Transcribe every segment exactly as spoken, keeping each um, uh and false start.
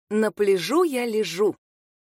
На пляжу я лежу.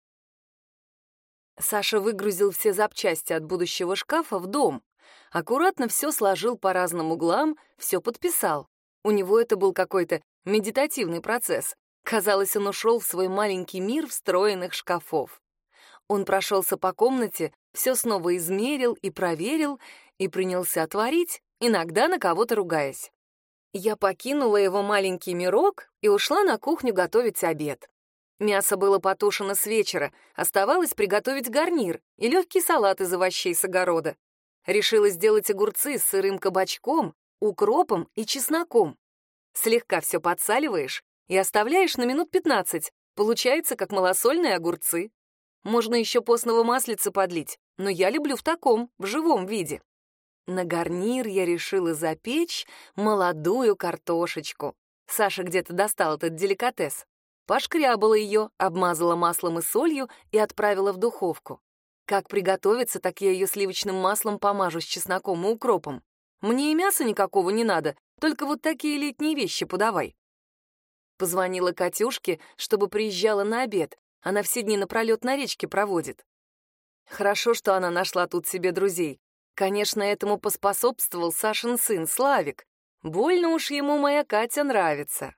Саша выгрузил все запчасти от будущего шкафа в дом. Аккуратно все сложил по разным углам, все подписал. У него это был какой-то медитативный процесс. Казалось, он ушел в свой маленький мир встроенных шкафов. Он прошелся по комнате, все снова измерил и проверил, и принялся творить, иногда на кого-то ругаясь. Я покинула его маленький мирок и ушла на кухню готовить обед. Мясо было потушено с вечера, оставалось приготовить гарнир и легкий салат из овощей с огорода. Решила сделать огурцы с сырым кабачком, укропом и чесноком. Слегка все подсаливаешь и оставляешь на минут пятнадцать, получается как малосольные огурцы. Можно еще постного маслица подлить, но я люблю в таком, в живом виде. На гарнир я решила запечь молодую картошечку. Саша где-то достал этот деликатес. Пошкрябала ее, обмазала маслом и солью и отправила в духовку. Как приготовится, так я ее сливочным маслом помажу с чесноком и укропом. Мне и мяса никакого не надо, только вот такие летние вещи подавай. Позвонила Катюшке, чтобы приезжала на обед. Она все дни напролет на речке проводит. Хорошо, что она нашла тут себе друзей. Конечно, этому поспособствовал Сашин сын Славик. Больно уж ему моя Катя нравится.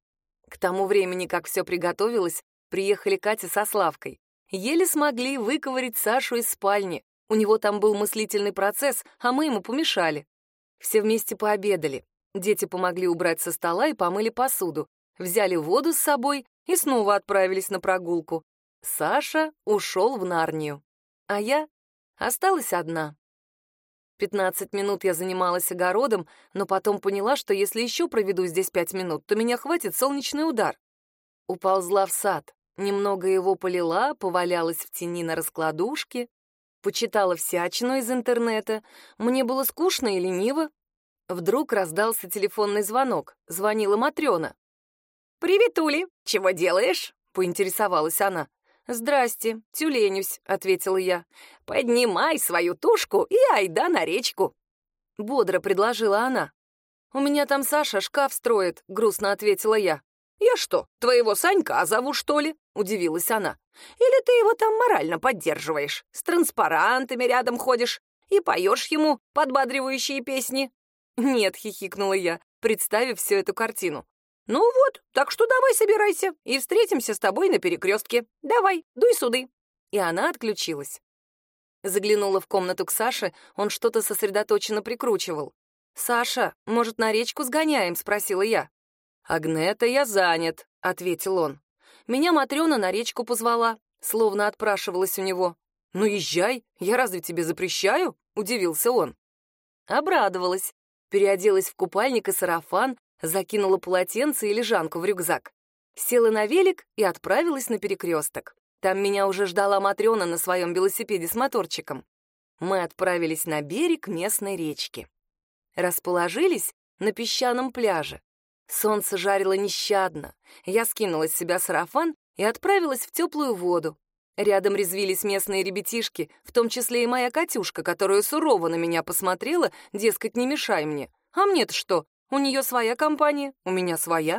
К тому времени, как все приготовилось, приехали Катя со Славкой. Еле смогли выковырять Сашу из спальни. У него там был мыслительный процесс, а мы ему помешали. Все вместе пообедали. Дети помогли убрать со стола и помыли посуду. Взяли воду с собой и снова отправились на прогулку. Саша ушел в Нарнию. А я осталась одна. Пятнадцать минут я занималась огородом, но потом поняла, что если еще проведу здесь пять минут, то меня хватит солнечный удар. Уползла в сад, немного его полила, повалялась в тени на раскладушке, почитала всячину из интернета. Мне было скучно и лениво. Вдруг раздался телефонный звонок. Звонила Матрёна. «Привет, Ули! Чего делаешь?» — поинтересовалась она. «Здрасте, тюленюсь», — ответила я. «Поднимай свою тушку и айда на речку», — бодро предложила она. «У меня там Саша шкаф строит», — грустно ответила я. «Я что, твоего Санька зову, что ли?» — удивилась она. «Или ты его там морально поддерживаешь, с транспарантами рядом ходишь и поешь ему подбадривающие песни?» «Нет», — хихикнула я, представив всю эту картину. «Ну вот, так что давай собирайся и встретимся с тобой на перекрестке. Давай, дуй суды». И она отключилась. Заглянула в комнату к Саше, он что-то сосредоточенно прикручивал. «Саша, может, на речку сгоняем?» — спросила я. «Агнета, я занят», — ответил он. Меня Матрёна на речку позвала, словно отпрашивалась у него. «Ну, езжай, я разве тебе запрещаю?» — удивился он. Обрадовалась, переоделась в купальник и сарафан, закинула полотенце и лежанку в рюкзак. Села на велик и отправилась на перекресток. Там меня уже ждала Матрёна на своем велосипеде с моторчиком. Мы отправились на берег местной речки. Расположились на песчаном пляже. Солнце жарило нещадно. Я скинула с себя сарафан и отправилась в теплую воду. Рядом резвились местные ребятишки, в том числе и моя Катюшка, которая сурово на меня посмотрела, дескать, не мешай мне. А мне-то что? У нее своя компания, у меня своя.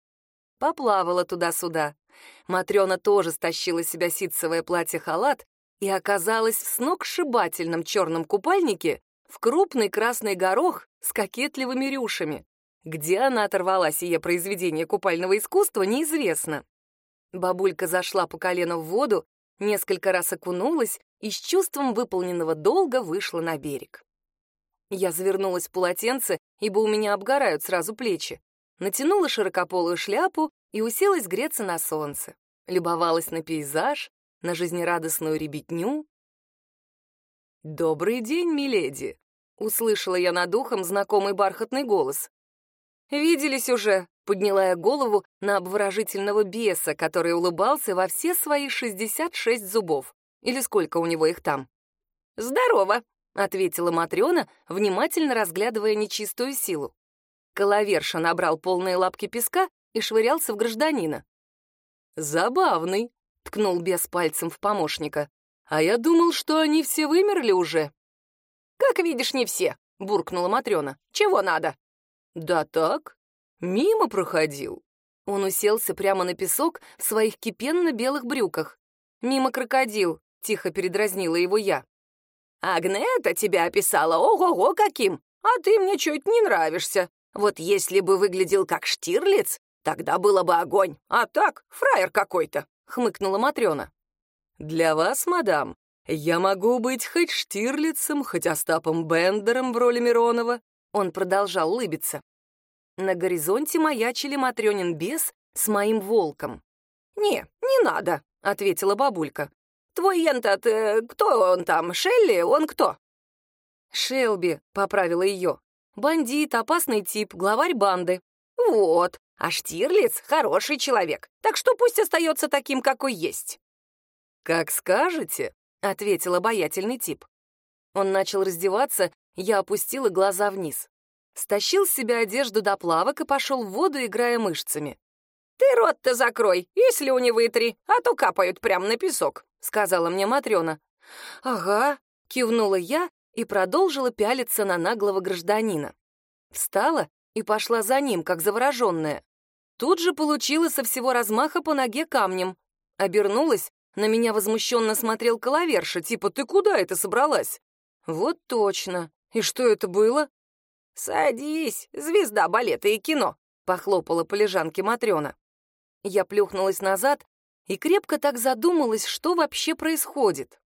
Поплавала туда-сюда. Матрёна тоже стащила с себя ситцевое платье-халат и оказалась в сногсшибательном черном купальнике в крупный красный горох с кокетливыми рюшами. Где она оторвала сие произведение купального искусства, неизвестно. Бабулька зашла по колено в воду, несколько раз окунулась и с чувством выполненного долга вышла на берег. Я завернулась в полотенце, ибо у меня обгорают сразу плечи. Натянула широкополую шляпу и уселась греться на солнце. Любовалась на пейзаж, на жизнерадостную ребятню. «Добрый день, миледи!» — услышала я над ухом знакомый бархатный голос. «Виделись уже!» — подняла я голову на обворожительного беса, который улыбался во все свои шестьдесят шесть зубов. Или сколько у него их там? «Здорово!» — ответила Матрёна, внимательно разглядывая нечистую силу. Коловерша набрал полные лапки песка и швырялся в гражданина. «Забавный», — ткнул бес пальцем в помощника. «А я думал, что они все вымерли уже». «Как видишь, не все», — буркнула Матрёна. «Чего надо?» «Да так, мимо проходил». Он уселся прямо на песок в своих кипенно-белых брюках. «Мимо крокодил», — тихо передразнила его я. «Агнета тебя описала ого-го каким, а ты мне чуть не нравишься. Вот если бы выглядел как Штирлиц, тогда было бы огонь, а так фраер какой-то», — хмыкнула Матрёна. «Для вас, мадам, я могу быть хоть Штирлицем, хоть Остапом Бендером в роли Миронова», — он продолжал улыбиться. На горизонте маячили Матрёнин бес с моим волком. «Не, не надо», — ответила бабулька. «Твой ентот, э, кто он там, Шелли, он кто?» «Шелби», — поправила ее. «Бандит, опасный тип, главарь банды». «Вот, а Штирлиц — хороший человек, так что пусть остается таким, какой есть». «Как скажете», — ответил обаятельный тип. Он начал раздеваться, я опустила глаза вниз. Стащил с себя одежду до плавок и пошел в воду, играя мышцами. «Ты рот-то закрой и слюни вытри, а то капают прямо на песок», — сказала мне Матрёна. «Ага», — кивнула я и продолжила пялиться на наглого гражданина. Встала и пошла за ним, как завороженная. Тут же получила со всего размаха по ноге камнем. Обернулась, на меня возмущенно смотрел Коловерша, типа «ты куда это собралась?» Вот точно. И что это было? «Садись, звезда балета и кино», — похлопала по лежанке Матрёна. Я плюхнулась назад и крепко так задумалась, что вообще происходит.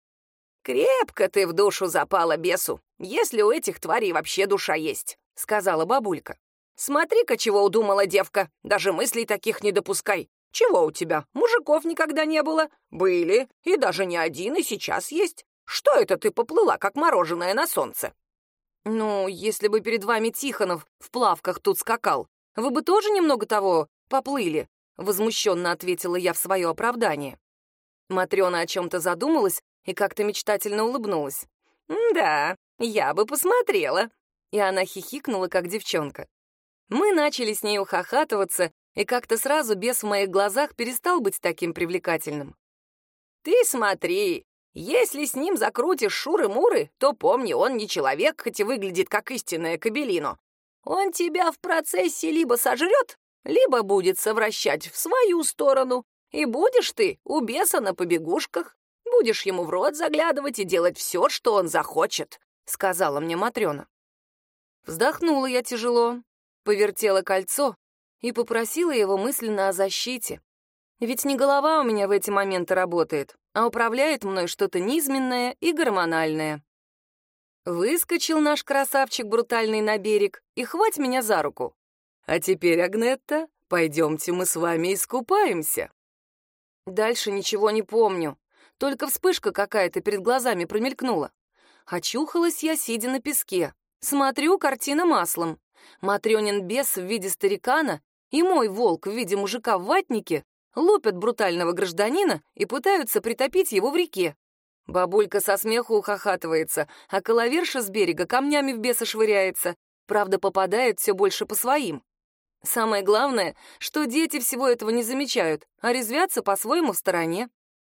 «Крепко ты в душу запала бесу, если у этих тварей вообще душа есть», — сказала бабулька. «Смотри-ка, чего удумала девка, даже мыслей таких не допускай. Чего у тебя, мужиков никогда не было? Были, и даже не один, и сейчас есть. Что это ты поплыла, как мороженое на солнце?» «Ну, если бы перед вами Тихонов в плавках тут скакал, вы бы тоже немного того поплыли», — возмущенно ответила я в свое оправдание. Матрёна о чем-то задумалась и как-то мечтательно улыбнулась. «Да, я бы посмотрела». И она хихикнула, как девчонка. Мы начали с ней ухахатываться, и как-то сразу бес в моих глазах перестал быть таким привлекательным. «Ты смотри, если с ним закрутишь шуры-муры, то помни, он не человек, хоть и выглядит как истинное кабелино. Он тебя в процессе либо сожрет, либо будет совращать в свою сторону, и будешь ты у беса на побегушках, будешь ему в рот заглядывать и делать все, что он захочет», — сказала мне Матрёна. Вздохнула я тяжело, повертела кольцо и попросила его мысленно о защите. Ведь не голова у меня в эти моменты работает, а управляет мной что-то низменное и гормональное. Выскочил наш красавчик брутальный на берег и хвать меня за руку. «А теперь, Агнетта, пойдемте мы с вами искупаемся». Дальше ничего не помню, только вспышка какая-то перед глазами промелькнула. Очухалась я, сидя на песке. Смотрю, картина маслом. Матрёнин бес в виде старикана и мой волк в виде мужика в ватнике лупят брутального гражданина и пытаются притопить его в реке. Бабулька со смеху ухахатывается, а Коловерша с берега камнями в беса швыряется, правда, попадает все больше по своим. Самое главное, что дети всего этого не замечают, а резвятся по-своему в стороне.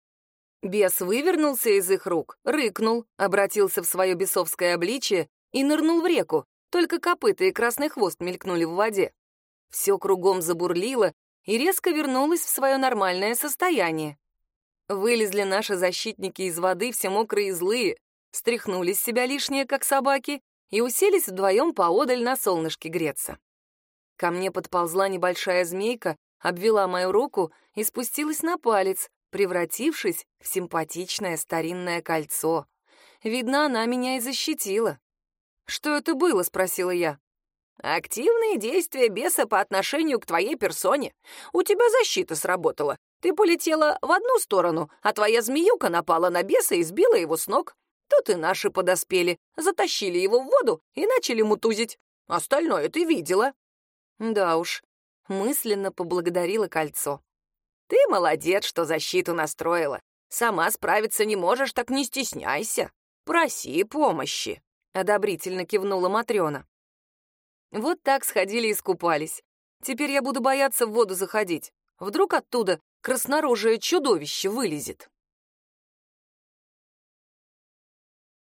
Бес вывернулся из их рук, рыкнул, обратился в свое бесовское обличие и нырнул в реку, только копыта и красный хвост мелькнули в воде. Все кругом забурлило и резко вернулось в свое нормальное состояние. Вылезли наши защитники из воды, все мокрые и злые, стряхнули с себя лишнее, как собаки, и уселись вдвоем поодаль на солнышке греться. Ко мне подползла небольшая змейка, обвела мою руку и спустилась на палец, превратившись в симпатичное старинное кольцо. Видно, она меня и защитила. «Что это было?» — спросила я. «Активные действия беса по отношению к твоей персоне. У тебя защита сработала. Ты полетела в одну сторону, а твоя змеюка напала на беса и сбила его с ног. Тут и наши подоспели, затащили его в воду и начали мутузить. Остальное ты видела». Да уж, мысленно поблагодарила кольцо. «Ты молодец, что защиту настроила. Сама справиться не можешь, так не стесняйся. Проси помощи», — одобрительно кивнула Матрёна. Вот так сходили и искупались. Теперь я буду бояться в воду заходить. Вдруг оттуда краснорожее чудовище вылезет.